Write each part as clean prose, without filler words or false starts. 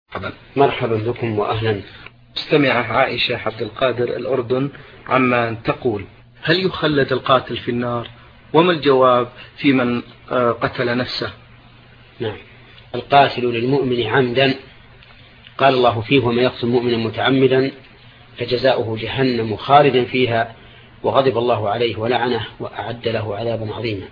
مرحبا بكم وأهلا. مستمعة عائشة عبد القادر الأردن عمان تقول: هل يخلد القاتل في النار؟ وما الجواب في من قتل نفسه؟ نعم، القاتل للمؤمن عمدا قال الله فيه: وما يقتل مؤمنا متعمدا فجزاؤه جهنم خالدا فيها وغضب الله عليه ولعنه وأعد له عذابا عظيما.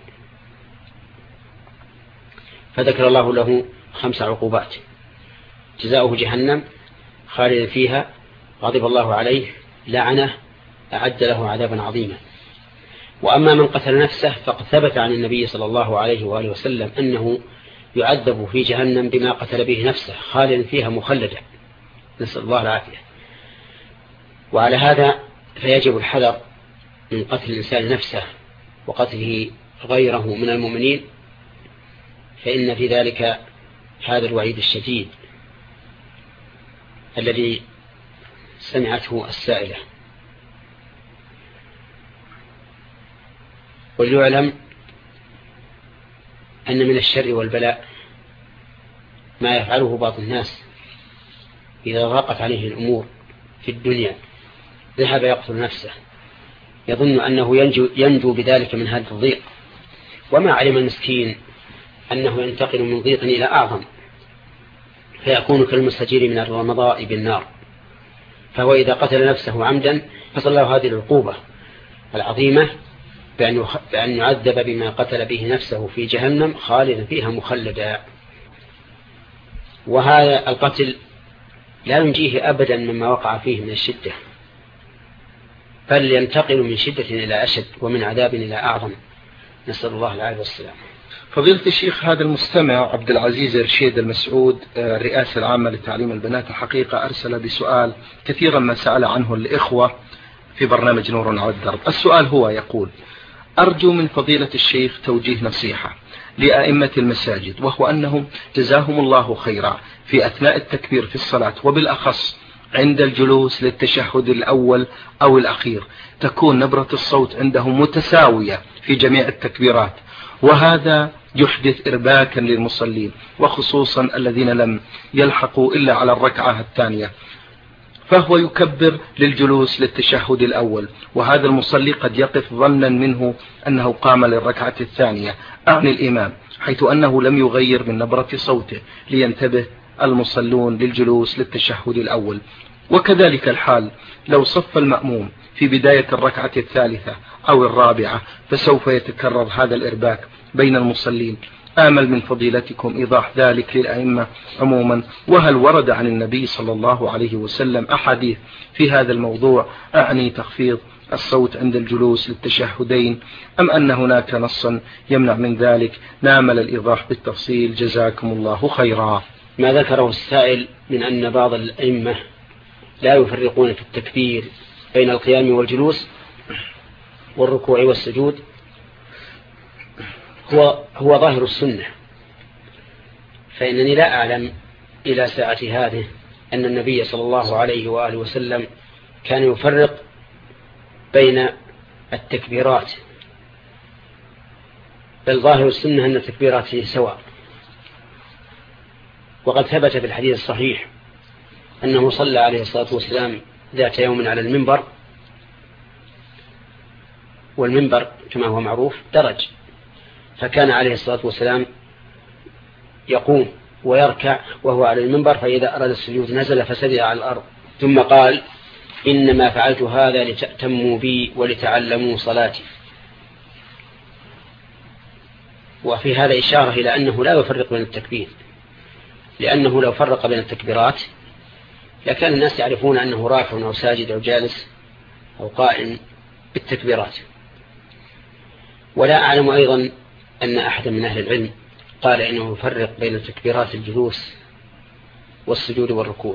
فذكر الله له 5 عقوبات: جزاؤه جهنم خالدا فيها، غضب الله عليه، لعنه، أعد له عذابا عظيما. وأما من قتل نفسه فقد ثبت عن النبي صلى الله عليه وآله وسلم أنه يعذب في جهنم بما قتل به نفسه خالدا فيها مخلدا، نسأل الله العافية. وعلى هذا فيجب الحذر من قتل الإنسان نفسه وقتله غيره من المؤمنين، فإن في ذلك هذا الوعيد الشديد الذي سمعته السائلة. وليعلم أن من الشر والبلاء ما يفعله بعض الناس إذا ضاقت عليه الأمور في الدنيا ذهب يقتل نفسه يظن أنه ينجو بذلك من هذا الضيق، وما علم المسكين أنه ينتقل من ضيق إلى أعظم، فيكون كالمستجير من الرمضاء بالنار. فهو إذا قتل نفسه عمدا فصل له هذه العقوبة العظيمة بأن يعذب بما قتل به نفسه في جهنم خالدا فيها مخلدا. وهذا القتل لا ينجيه أبدا مما وقع فيه من الشدة، بل ينتقل من شدة إلى أشد ومن عذاب إلى أعظم، نسأل الله العافية والسلام. فضيلة الشيخ، هذا المستمع عبد العزيز رشيد المسعود الرئاسة العامة لتعليم البنات الحقيقة أرسل بسؤال كثيرا ما سأل عنه الإخوة في برنامج نور على الدرب. السؤال هو يقول: أرجو من فضيلة الشيخ توجيه نصيحة لأئمة المساجد، وهو أنهم جزاهم الله خيرا في أثناء التكبير في الصلاة، وبالأخص عند الجلوس للتشهد الأول أو الأخير، تكون نبرة الصوت عندهم متساوية في جميع التكبيرات، وهذا يحدث إرباكا للمصلين، وخصوصا الذين لم يلحقوا إلا على الركعة الثانية، فهو يكبر للجلوس للتشهد الأول، وهذا المصلي قد يقف ظنا منه أنه قام للركعة الثانية، أعني الإمام، حيث أنه لم يغير من نبرة صوته، لينتبه المصلون للجلوس للتشهد الأول. وكذلك الحال لو صف المأموم في بداية الركعة الثالثة أو الرابعة، فسوف يتكرر هذا الإرباك بين المصلين. آمل من فضيلتكم إيضاح ذلك للأئمة عموما، وهل ورد عن النبي صلى الله عليه وسلم أحاديث في هذا الموضوع، أعني تخفيض الصوت عند الجلوس للتشهدين، أم أن هناك نصا يمنع من ذلك؟ نامل الإيضاح بالتفصيل، جزاكم الله خيرا. ما ذكره السائل من أن بعض الأئمة لا يفرقون في التكبير بين القيام والجلوس والركوع والسجود هو ظاهر السنة، فإنني لا أعلم إلى ساعة هذه أن النبي صلى الله عليه وآله وسلم كان يفرق بين التكبيرات، بل ظاهر السنة أن التكبيرات فيه سواء. وقد ثبت في الحديث الصحيح أنه صلى عليه الصلاة والسلام ذات يوم على المنبر، والمنبر كما هو معروف درج، فكان عليه الصلاة والسلام يقوم ويركع وهو على المنبر، فإذا أراد السجود نزل فسجد على الأرض، ثم قال: إنما فعلت هذا لتأتموا بي ولتعلموا صلاتي. وفي هذا إشارة إلى أنه لا يفرق بين التكبير، لأنه لو فرق بين التكبيرات لكان الناس يعرفون أنه راكع أو ساجد أو جالس أو قائم بالتكبيرات. ولا أعلم أيضا أن أحد من أهل العلم قال إنه يفرق بين تكبيرات الجلوس والسجود والركوع.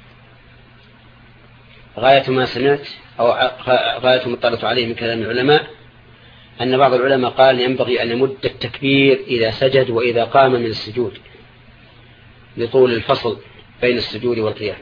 غاية ما سمعت أو غاية ما اطلعت عليه من كلام العلماء أن بعض العلماء قال ينبغي أن يمد التكبير إذا سجد وإذا قام من السجود لطول الفصل بين السجود والقيام.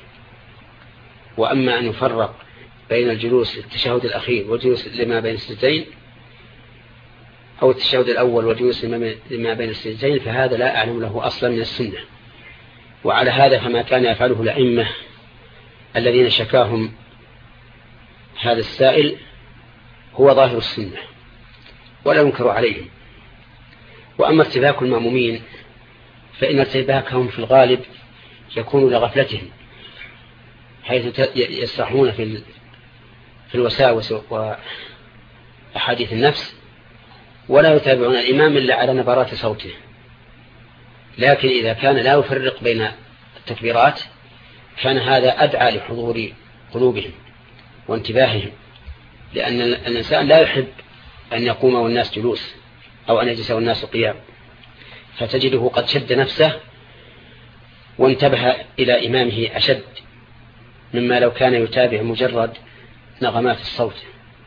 وأما أن يفرق بين الجلوس للتشهد الأخير والجلوس لما بين السجدين، أو التشهد الأول والجلوس لما بين السجدين، فهذا لا أعلم له أصلا من السنة، وعلى هذا فما كان يفعله الأئمة الذين شكاهم هذا السائل هو ظاهر السنة ولا ينكر عليهم. وأما ارتباك المأمومين فإن ارتباكهم في الغالب يكون لغفلتهم، حيث يسرحون في الوساوس وأحاديث النفس، ولا يتابعون الإمام إلا على نبرات صوته. لكن إذا كان لا يفرق بين التكبيرات كان هذا أدعى لحضور قلوبهم وانتباههم، لأن الإنسان لا يحب أن يقوم والناس جلوس أو أن يجلس والناس قيام، فتجده قد شد نفسه وانتبه إلى إمامه أشد مما لو كان يتابع مجرد نغمات الصوت.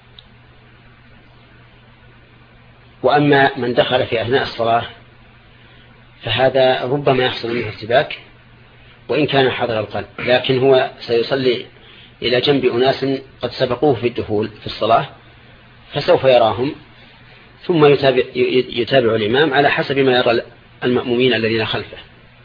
وأما من دخل في أثناء الصلاة فهذا ربما يحصل منه ارتباك وإن كان حضر القلب، لكن هو سيصلي إلى جنب أناس قد سبقوه في الدخول في الصلاة، فسوف يراهم ثم يتابع الإمام على حسب ما يرى المأمومين الذين خلفه.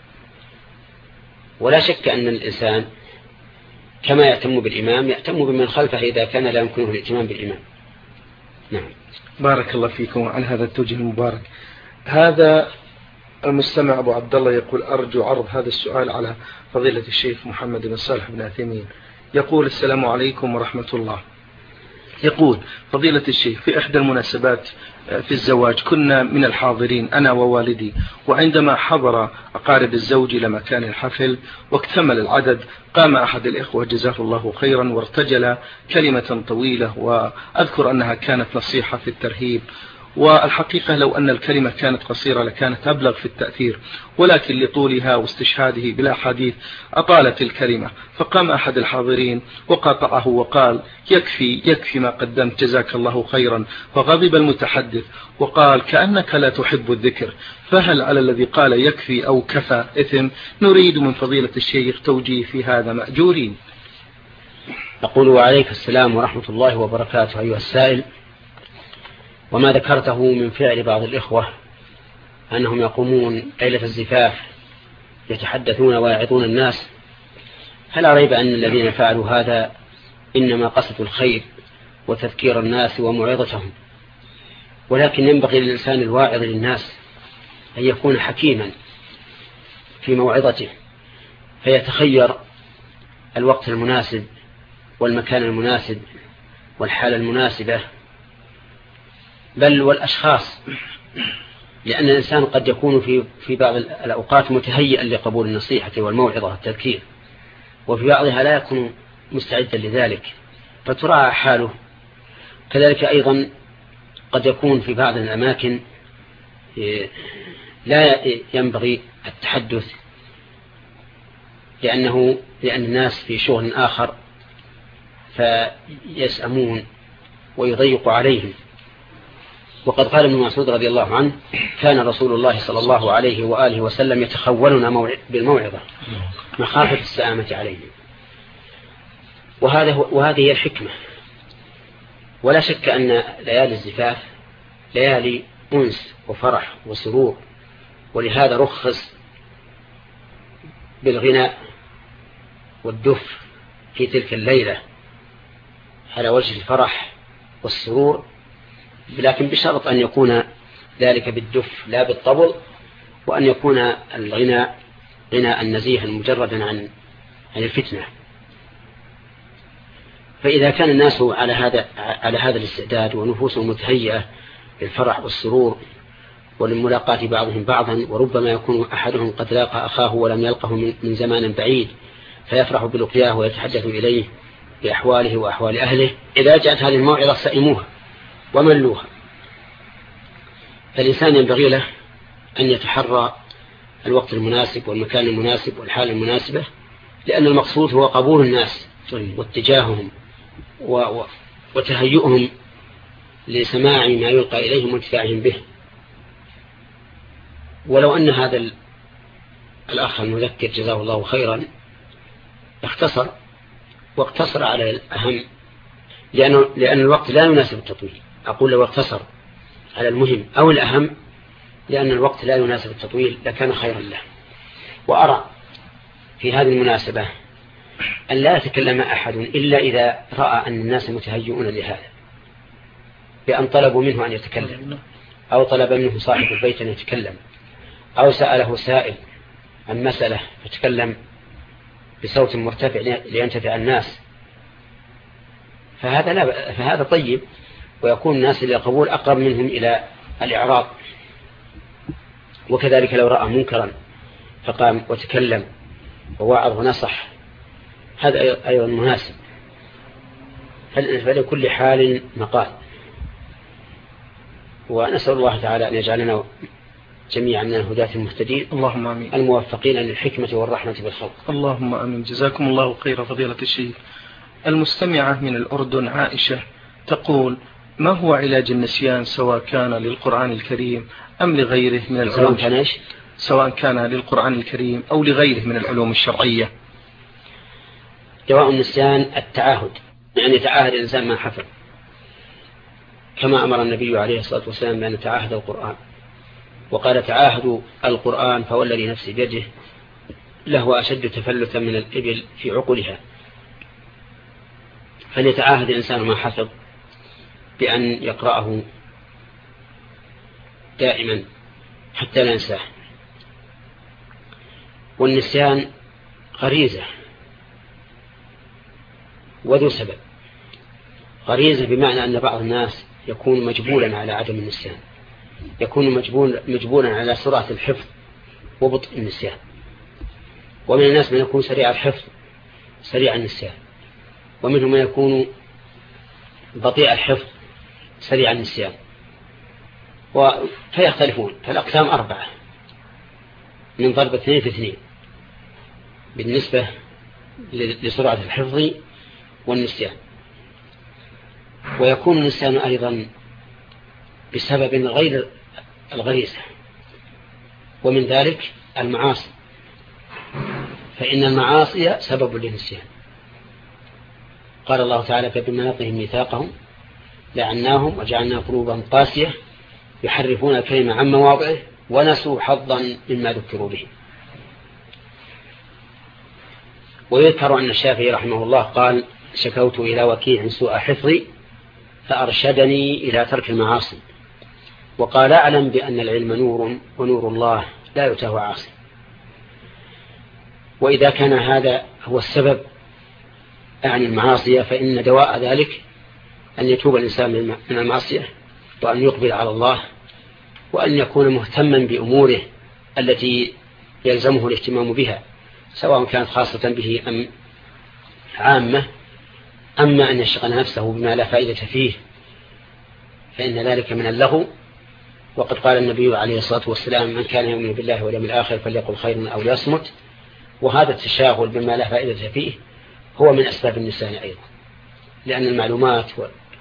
ولا شك أن الإنسان كما يهتم بالإمام يهتم بمن خلفه إذا كان لا يمكنه الاهتمام بالإمام. نعم. بارك الله فيكم على هذا التوجيه المبارك. هذا المستمع أبو عبد الله يقول: أرجو عرض هذا السؤال على فضيلة الشيخ محمد بن صالح بن عثيمين. يقول: السلام عليكم ورحمة الله. يقول: فضيلة الشيخ، في إحدى المناسبات في الزواج كنا من الحاضرين أنا ووالدي، وعندما حضر أقارب الزوج إلى مكان الحفل واكتمل العدد قام أحد الإخوة جزاه الله خيرا وارتجل كلمة طويلة، وأذكر أنها كانت نصيحة في الترهيب، والحقيقة لو أن الكلمة كانت قصيرة لكانت أبلغ في التأثير، ولكن لطولها واستشهاده بالأحاديث أطالت الكلمة، فقام أحد الحاضرين وقاطعه وقال: يكفي ما قدمت جزاك الله خيرا. فغضب المتحدث وقال: كأنك لا تحب الذكر، فهل على الذي قال يكفي أو كفى إثم؟ نريد من فضيلة الشيخ توجيه في هذا مأجورين. أقول: وعليك السلام ورحمة الله وبركاته أيها السائل. وما ذكرته من فعل بعض الإخوة أنهم يقومون ليلة الزفاف يتحدثون ويعظون الناس، فلا ريب أن الذين فعلوا هذا إنما قصدوا الخير وتذكير الناس وموعظتهم، ولكن ينبغي للإنسان الواعظ للناس أن يكون حكيما في موعظته، فيتخير الوقت المناسب والمكان المناسب والحالة المناسبة، بل والأشخاص، لأن الإنسان قد يكون في بعض الأوقات متهيئا لقبول النصيحة والموعظة والتذكير، وفي بعضها لا يكون مستعدا لذلك فتراعى حاله. كذلك أيضا قد يكون في بعض الأماكن لا ينبغي التحدث لأن الناس في شغل آخر فيسأمون ويضيق عليهم. وقد قال ابن مسعود رضي الله عنه: كان رسول الله صلى الله عليه وآله وسلم يتخولنا بالموعظة مخافة السآمة عليهم. وهذه هي الحكمة. ولا شك أن ليالي الزفاف ليالي أنس وفرح وسرور، ولهذا رخص بالغناء والدف في تلك الليلة على وجه الفرح والسرور، لكن بشرط أن يكون ذلك بالدف لا بالطبل، وأن يكون الغناء غناء نزيها مجردا عن الفتنة. فإذا كان الناس على هذا الاستعداد ونفوسهم متهيئة للفرح والسرور ولملاقاة بعضهم بعضا، وربما يكون أحدهم قد لاقى أخاه ولم يلقه من زمان بعيد فيفرح بلقياه ويتحدث إليه بأحواله وأحوال أهله، إذا جاءت هذه الموعظة سئموها وملوها. فالإنسان ينبغي له أن يتحرى الوقت المناسب والمكان المناسب والحالة المناسبة، لأن المقصود هو قبول الناس واتجاههم وتهيئهم لسماع ما يلقى إليهم وانتفاعهم به. ولو أن هذا الأخ المذكر جزاه الله خيرا واقتصر على الأهم، لأن الوقت لا يناسب التطويل. أقول لو اقتصر على المهم أو الأهم، لأن الوقت لا يناسب التطويل لكان خيرا له. وأرى في هذه المناسبة أن لا يتكلم أحد إلا إذا رأى أن الناس متهيئون لهذا، بأن طلبوا منه أن يتكلم، أو طلب منه صاحب البيت أن يتكلم، أو سأله سائل عن مسألة فتكلم بصوت مرتفع لينتفع الناس، فهذا طيب، ويكون الناس للقبول أقرب منهم إلى الإعراض. وكذلك لو رأى منكرا فقام وتكلم ووعظ ونصح، هذا أيضا مناسب. فلكل حال مقال. ونسأل الله تعالى أن يجعلنا جميعا من الهداة المهتدين، اللهم آمين، الموفقين للحكمة والرحمة بالخلق. اللهم آمين. جزاكم الله خير فضيلة الشيخ. المستمعة من الأردن عائشة تقول: ما هو علاج النسيان سواء كان للقرآن الكريم أم لغيره من العلوم، سواء كان للقرآن الكريم أو لغيره من العلوم الشرعية؟ دواء النسيان التعاهد، يعني يتعاهد الإنسان ما حفظ، كما أمر النبي عليه الصلاة والسلام بأن يتعاهد القرآن، وقال: تعاهدوا القرآن فوالذي نفسي بيده لهو أشد تفلتا من الإبل في عقلها. فليتعاهد الإنسان ما حفظ بأن يقرأه دائما حتى لا ينساه. والنسيان غريزة وذو سبب. غريزة بمعنى أن بعض الناس يكون مجبولا على عدم النسيان، يكون مجبولا على سرعة الحفظ وبطء النسيان، ومن الناس من يكون سريع الحفظ سريع النسيان، ومنهم من يكون بطيء الحفظ سريع النسيان، فيختلفون. فالأقسام 4 من ضرب 2 في 2 بالنسبة لسرعة الحفظ والنسيان. ويكون النسيان أيضا بسبب غير الغريزة، ومن ذلك المعاصي، فإن المعاصي سبب للنسيان. قال الله تعالى: فبما نقضهم ميثاقهم لعناهم وجعلنا قلوبهم قاسية يحرفون الكلمة عن مواضعه ونسوا حظا مما ذكروا به. ويذكر أن الشافعي رحمه الله قال: شكوت إلى وكيع سوء حفظي فأرشدني إلى ترك المعاصي، وقال: أعلم بأن العلم نور ونور الله لا يتاه عاصي. وإذا كان هذا هو السبب عن المعاصي، فإن دواء ذلك أن يتوب الإنسان من المعصية، وأن يقبل على الله، وأن يكون مهتما بأموره التي يلزمه الاهتمام بها، سواء كانت خاصة به أم عامة. أما أن يشغل نفسه بما لا فائدة فيه فإن ذلك من اللغو. وقد قال النبي عليه الصلاة والسلام: من كان يؤمن بالله واليوم الآخر فليقل خيرا أو ليصمت. وهذا التشاغل بما لا فائدة فيه هو من أسباب النسيان أيضا، لأن المعلومات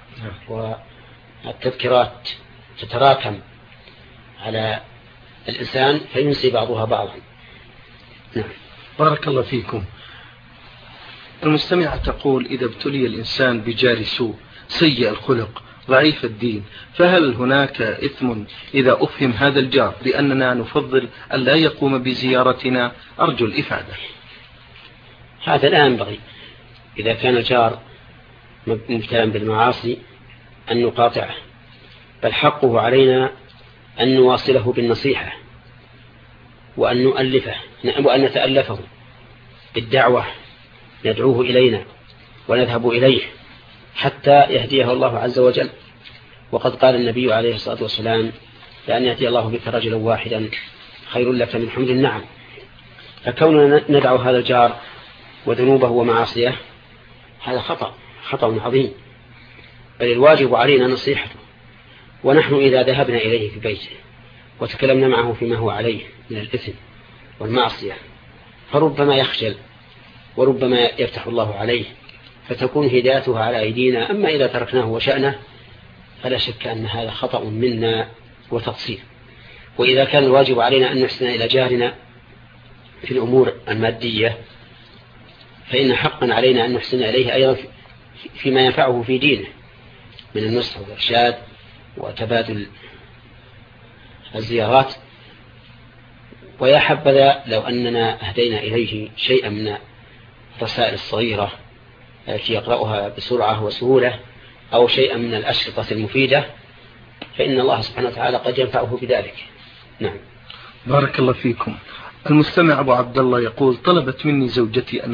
والتذكيرات تتراكم على الإنسان فينسي بعضها بعضا. نعم. بارك الله فيكم. المستمعة تقول: إذا ابتلي الإنسان بجار سوء سيء الخلق ضعيف الدين، فهل هناك إثم إذا أفهم هذا الجار لأننا نفضل أن لا يقوم بزيارتنا؟ أرجو الإفادة. هذا لا ينبغي. إذا كان الجار مبتلا بالمعاصي أن نقاطعه، بل حقه علينا أن نواصله بالنصيحة، وأن نؤلفه وأن نتألفه بالدعوة، ندعوه إلينا ونذهب إليه حتى يهديه الله عز وجل. وقد قال النبي عليه الصلاة والسلام: لأن يهدي الله بك رجلا واحدا خير لك من حمر النعم. فكوننا ندعو هذا الجار وذنوبه ومعاصيه هذا خطأ عظيم، بل الواجب علينا نصيحته. ونحن إذا ذهبنا إليه في بيته وتكلمنا معه فيما هو عليه من الإثم والمعصية فربما يخجل وربما يفتح الله عليه فتكون هدايتها على أيدينا. أما إذا تركناه وشأنه فلا شك أن هذا خطأ منا وتقصير. وإذا كان الواجب علينا أن نحسن إلى جارنا في الأمور المادية فإن حقا علينا أن نحسن إليه أيضا فيما ينفعه في دينه من النصح والإرشاد وتبادل الزيارات ويا حبذا لو أننا أهدينا إليه شيئا من الرسائل الصغيرة التي يقرأها بسرعة وسهولة، أو شيئا من الأشرطة المفيدة، فإن الله سبحانه وتعالى قد ينفعه بذلك. نعم. بارك الله فيكم. المستمع أبو عبد الله يقول: طلبت مني زوجتي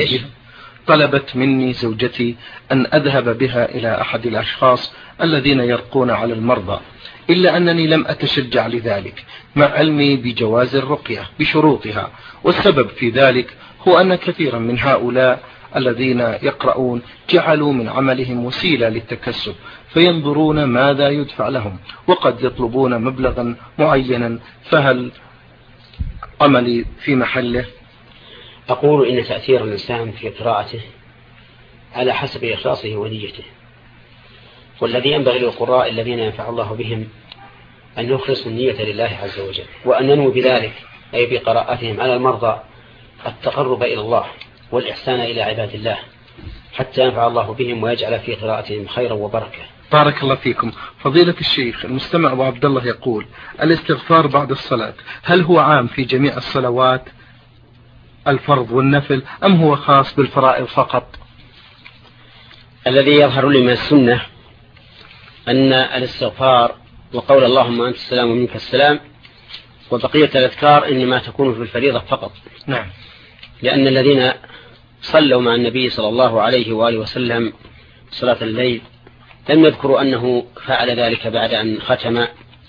أن أذهب بها إلى أحد الأشخاص الذين يرقون على المرضى، إلا أنني لم أتشجع لذلك مع علمي بجواز الرقية بشروطها، والسبب في ذلك هو أن كثيرا من هؤلاء الذين يقرؤون جعلوا من عملهم وسيلة للتكسب، فينظرون ماذا يدفع لهم وقد يطلبون مبلغا معينا، فهل عملي في محله؟ أقول إن تأثير الإنسان في قراءته على حسب إخلاصه ونيته، والذي ينبغي للقراء الذين ينفع الله بهم أن يخلصوا النية لله عز وجل، وأن ينووا بذلك أي بقراءتهم على المرضى التقرب إلى الله والإحسان إلى عباد الله، حتى ينفع الله بهم ويجعل في قراءتهم خيرا وبركة. بارك الله فيكم. فضيلة الشيخ، المستمع أبو عبد الله يقول: الاستغفار بعد الصلاة هل هو عام في جميع الصلوات الفرض والنفل أم هو خاص بالفرائض فقط؟ الذي يظهر لي من السنة أن الاستغفار وقول اللهم أنت السلام ومنك السلام وبقية الأذكار إنما تكون في الفريضة فقط. نعم. لأن الذين صلوا مع النبي صلى الله عليه وآله وسلم صلاة الليل لم يذكروا أنه فعل ذلك بعد أن ختم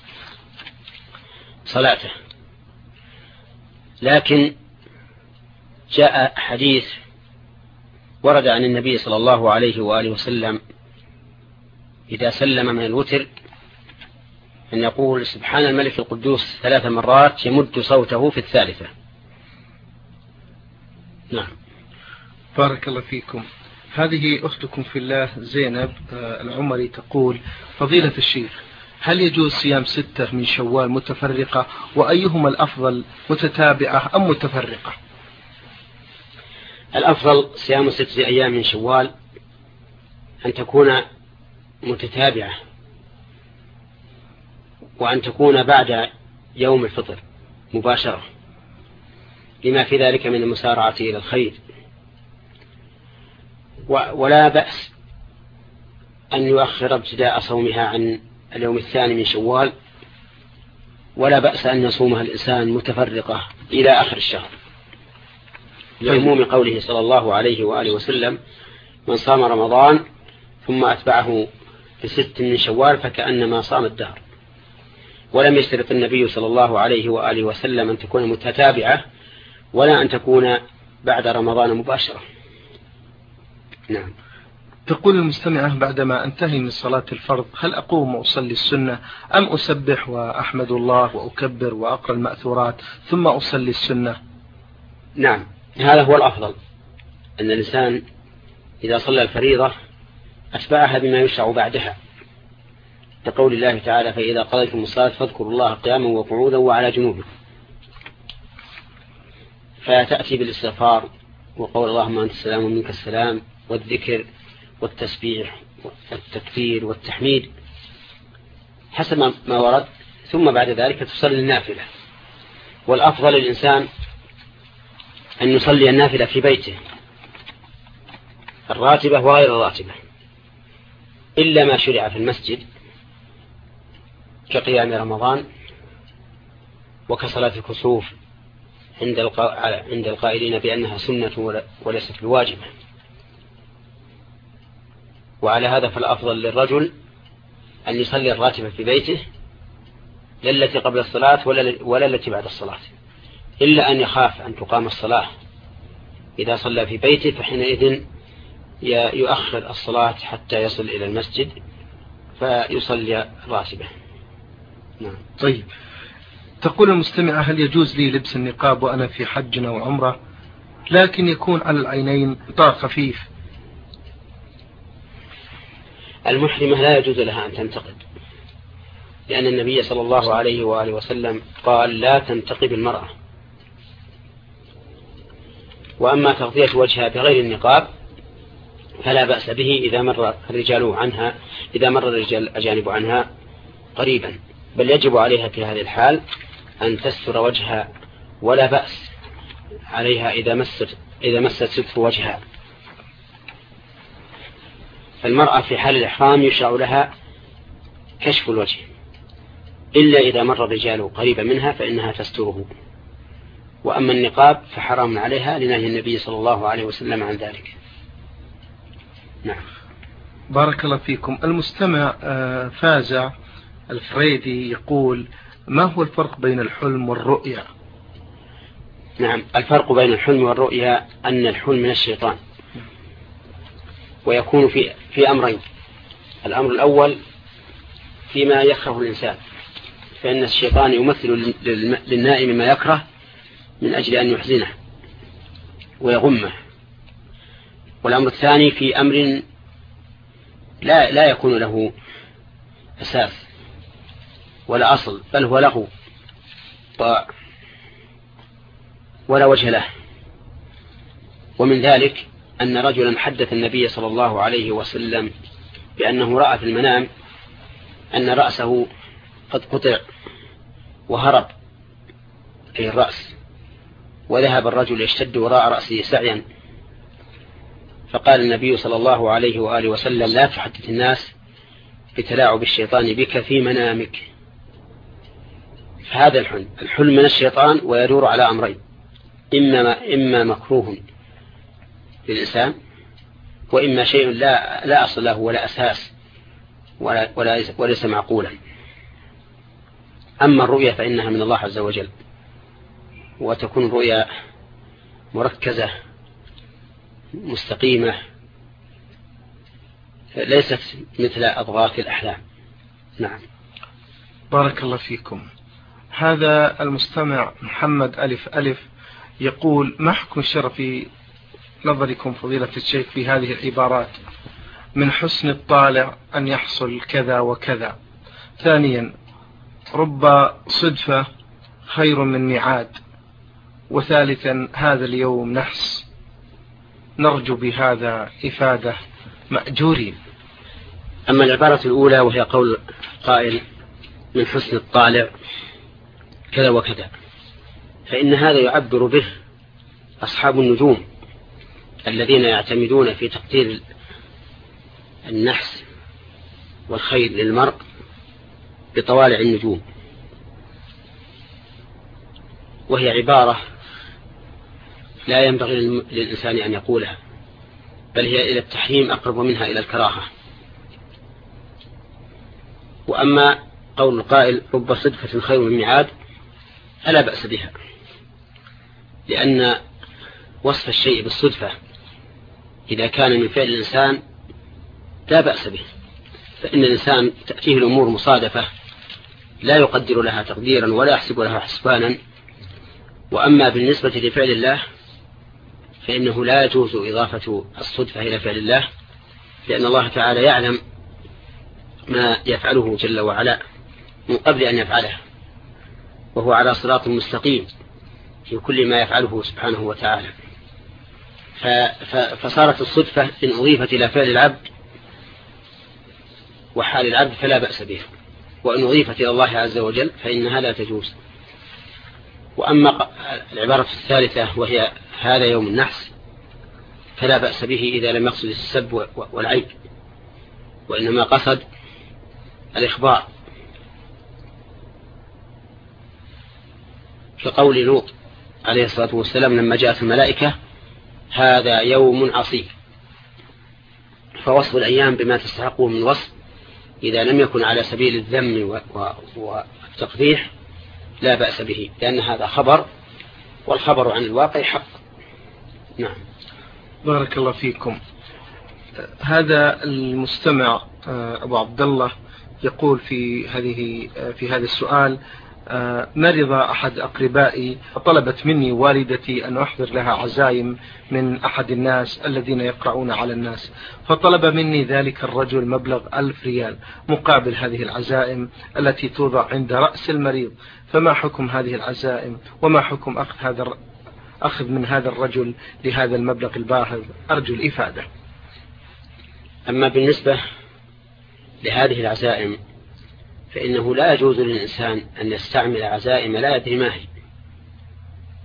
صلاته، لكن جاء حديث ورد عن النبي صلى الله عليه وآله وسلم إذا سلم من الوتر أن يقول سبحان الملك القدوس 3 مرات يمد صوته في الثالثة. نعم. بارك الله فيكم. هذه أختكم في الله زينب العمري تقول: فضيلة الشيخ، هل يجوز صيام 6 من شوال متفرقة، وأيهما الأفضل متتابعة أم متفرقة؟ الأفضل صيام 6 أيام من شوال أن تكون متتابعة، وأن تكون بعد يوم الفطر مباشرة، لما في ذلك من المسارعة إلى الخير. ولا بأس أن يؤخر ابتداء صومها عن اليوم 2 من شوال، ولا بأس أن يصومها الإنسان متفرقة إلى آخر الشهر، لعموم قوله صلى الله عليه وآله وسلم: من صام رمضان ثم أتبعه ب6 من شوال فكأنما صام الدهر. ولم يشترط النبي صلى الله عليه وآله وسلم أن تكون متتابعة ولا أن تكون بعد رمضان مباشرة. نعم. تقول المستمعة: بعدما أنتهي من صلاة الفرض هل أقوم وأصلي السنة أم أسبح وأحمد الله وأكبر وأقرأ المأثورات ثم أصلي السنة؟ نعم، هذا هو الأفضل، أن الإنسان إذا صلى الفريضة أتبعها بما يشرع بعدها، لقول الله تعالى: فإذا قضيتم الصلاة فاذكروا الله قياما وقعودا وعلى جنوبكم. فتأتي بالاستغفار وقول اللهم أنت السلام ومنك السلام والذكر والتسبيح والتكبير والتحميد حسب ما ورد، ثم بعد ذلك تصلي النافلة. والأفضل للإنسان أن يصلي النافلة في بيته، الراتبة وغير الراتبة، إلا ما شرع في المسجد كقيام رمضان وكصلاة الكسوف عند القائلين بأنها سنة وليست بواجبة. وعلى هذا فالأفضل للرجل أن يصلي الراتبة في بيته، لا التي قبل الصلاة ولا التي بعد الصلاة، إلا أن يخاف أن تقام الصلاة. إذا صلى في بيته فحينئذ يؤخر الصلاة حتى يصل إلى المسجد فيصلي الراتبة. نعم. طيب، تقول المستمعة: هل يجوز لي لبس النقاب وأنا في حج أو عمرة لكن يكون على العينين غطاء خفيف؟ المحرمة لا يجوز لها أن تنتقب، لأن النبي صلى الله عليه وآله وسلم قال: لا تنتقب المرأة. وأما تغطية وجهها بغير النقاب فلا بأس به إذا مر الرجال الأجانب عنها قريبا، بل يجب عليها في هذه الحال أن تستر وجهها ولا بأس عليها إذا مست ستر وجهها. فالمرأة في حال الإحرام يشرع لها كشف الوجه، إلا إذا مر الرجال قريبا منها فإنها تستره. وأما النقاب فحرام عليها لنهي النبي صلى الله عليه وسلم عن ذلك. نعم. بارك الله فيكم. المستمع فازع الفريدي يقول: ما هو الفرق بين الحلم والرؤيا؟ نعم، الفرق بين الحلم والرؤيا أن الحلم من الشيطان، ويكون في أمرين. الأمر الأول فيما يكره الإنسان، فإن الشيطان يمثل للنائم ما يكره من أجل أن يحزنه ويغمه. والأمر الثاني في أمر لا يكون له أساس ولا أصل، بل هو له ولا وجه له. ومن ذلك أن رجلا حدث النبي صلى الله عليه وسلم بأنه رأى في المنام أن رأسه قد قطع وهرب في الرأس، وذهب الرجل يشتد وراء رأسه سعيا، فقال النبي صلى الله عليه وآله وسلم: لا تحدث الناس بتلاعب الشيطان بك في منامك. فهذا الحلم من الشيطان، ويدور على أمرين: إما مكروه للإنسان، وإما شيء لا أصل له ولا أساس وليس معقولا. أما الرؤيا فإنها من الله عز وجل، وتكون الرؤيا مركزة مستقيمة، ليست مثل أضغاث الأحلام. نعم. بارك الله فيكم. هذا المستمع محمد ألف يقول: ما حكم الشرع في نظركم فضيلة الشيخ في هذه العبارات: من حسن الطالع أن يحصل كذا وكذا؟ ثانيا: رب صدفة خير من ميعاد. وثالثا: هذا اليوم نحس. نرجو بهذا إفادة مأجورين. أما العبارة الأولى وهي قول قائل من حسن الطالع كذا وكذا، فإن هذا يعبر به أصحاب النجوم الذين يعتمدون في تقدير النحس والخير للمرء بطوالع النجوم، وهي عبارة لا ينبغي للإنسان أن يقولها، بل هي إلى التحريم أقرب منها إلى الكراهة. وأما قول القائل رب صدفة خير من ميعاد فلا بأس بها، لأن وصف الشيء بالصدفة إذا كان من فعل الإنسان لا بأس به، فإن الإنسان تأتيه الأمور مصادفة لا يقدر لها تقديرا ولا يحسب لها حسبانا. وأما بالنسبة لفعل الله فإنه لا يجوز إضافة الصدفة إلى فعل الله، لأن الله تعالى يعلم ما يفعله جل وعلا من قبل أن يفعله، وهو على صراط مستقيم في كل ما يفعله سبحانه وتعالى. فصارت الصدفة إن أضيفت إلى فعل العبد وحال العبد فلا بأس به، وإن أضيفت إلى الله عز وجل فإنها لا تجوز. وأما العبارة الثالثة وهي هذا يوم النحس فلا بأس به إذا لم يقصد السب والعيب، وإنما قصد الإخبار، كقول لوط عليه الصلاة والسلام لما جاءت الملائكة: هذا يوم عصيب. فوصف الأيام بما تستحقه من وصف إذا لم يكن على سبيل الذم والتقبيح لا بأس به، لأن هذا خبر، والخبر عن الواقع حق. نعم. بارك الله فيكم. هذا المستمع أبو عبد الله يقول في هذا السؤال: مرض أحد أقربائي فطلبت مني والدتي أن أحضر لها عزايم من أحد الناس الذين يقرؤون على الناس، فطلب مني ذلك الرجل مبلغ 1000 ريال مقابل هذه العزائم التي توضع عند رأس المريض. فما حكم هذه العزائم، وما حكم أخذ من هذا الرجل لهذا المبلغ الباهظ؟ أرجو الإفادة. أما بالنسبة لهذه العزائم فإنه لا يجوز للإنسان أن يستعمل عزائم لا يدري ما هي،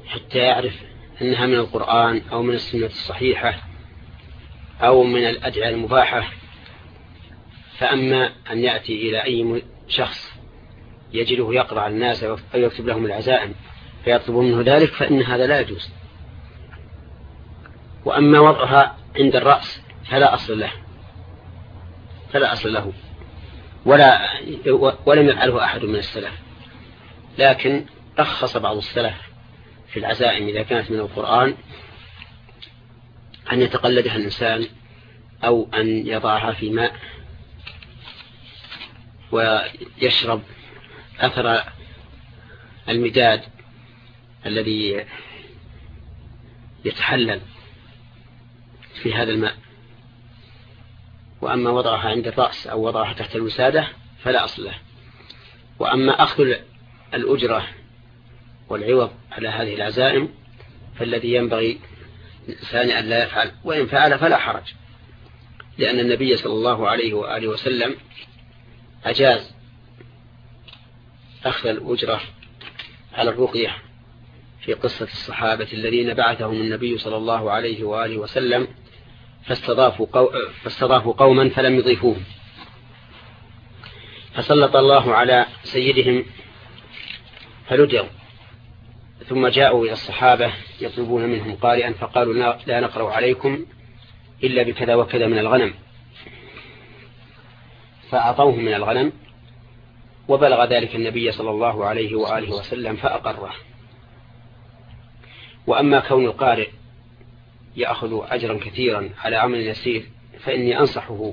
حتى يعرف أنها من القرآن أو من السنة الصحيحة أو من الأدعية المباحة. فأما أن يأتي إلى أي شخص يجده يقرأ على الناس أو يكتب لهم العزائم فيطلب منه ذلك فإن هذا لا يجوز. وأما وضعها عند الرأس فلا أصل له ولم يفعله أحد من السلف، لكن رخص بعض السلف في العزائم إذا كانت من القرآن أن يتقلدها الإنسان أو أن يضعها في ماء ويشرب أثر المداد الذي يتحلل في هذا الماء. وأما وضعها عند الرأس أو وضعها تحت الوسادة فلا أصل له. وأما أخذ الأجرة والعوض على هذه العزائم فالذي ينبغي الإنسان أن لا يفعل، وإن فعل فلا حرج، لأن النبي صلى الله عليه وآله وسلم أجاز أخذ الأجرة على الرقية في قصة الصحابة الذين بعثهم النبي صلى الله عليه وآله وسلم فاستضافوا قوما فلم يضيفوهم، فسلط الله على سيدهم فلجوا، ثم جاءوا إلى الصحابة يطلبون منهم قارئا فقالوا لا نقرأ عليكم إلا بكذا وكذا من الغنم، فأعطوهم من الغنم وبلغ ذلك النبي صلى الله عليه وآله وسلم فأقره. وأما كون القارئ يأخذ أجرا كثيرا على عمل يسير فإني أنصحه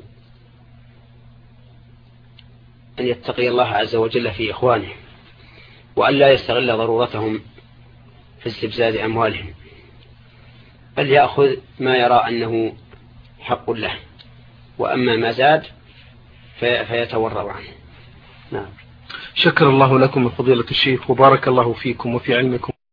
أن يتقي الله عز وجل في إخوانه، وأن لا يستغل ضرورتهم في استبزاز أموالهم، بل يأخذ ما يرى أنه حق له، وأما ما زاد فيتورع عنه. نعم. شكر الله لكم فضيلة الشيخ وبارك الله فيكم وفي علمكم.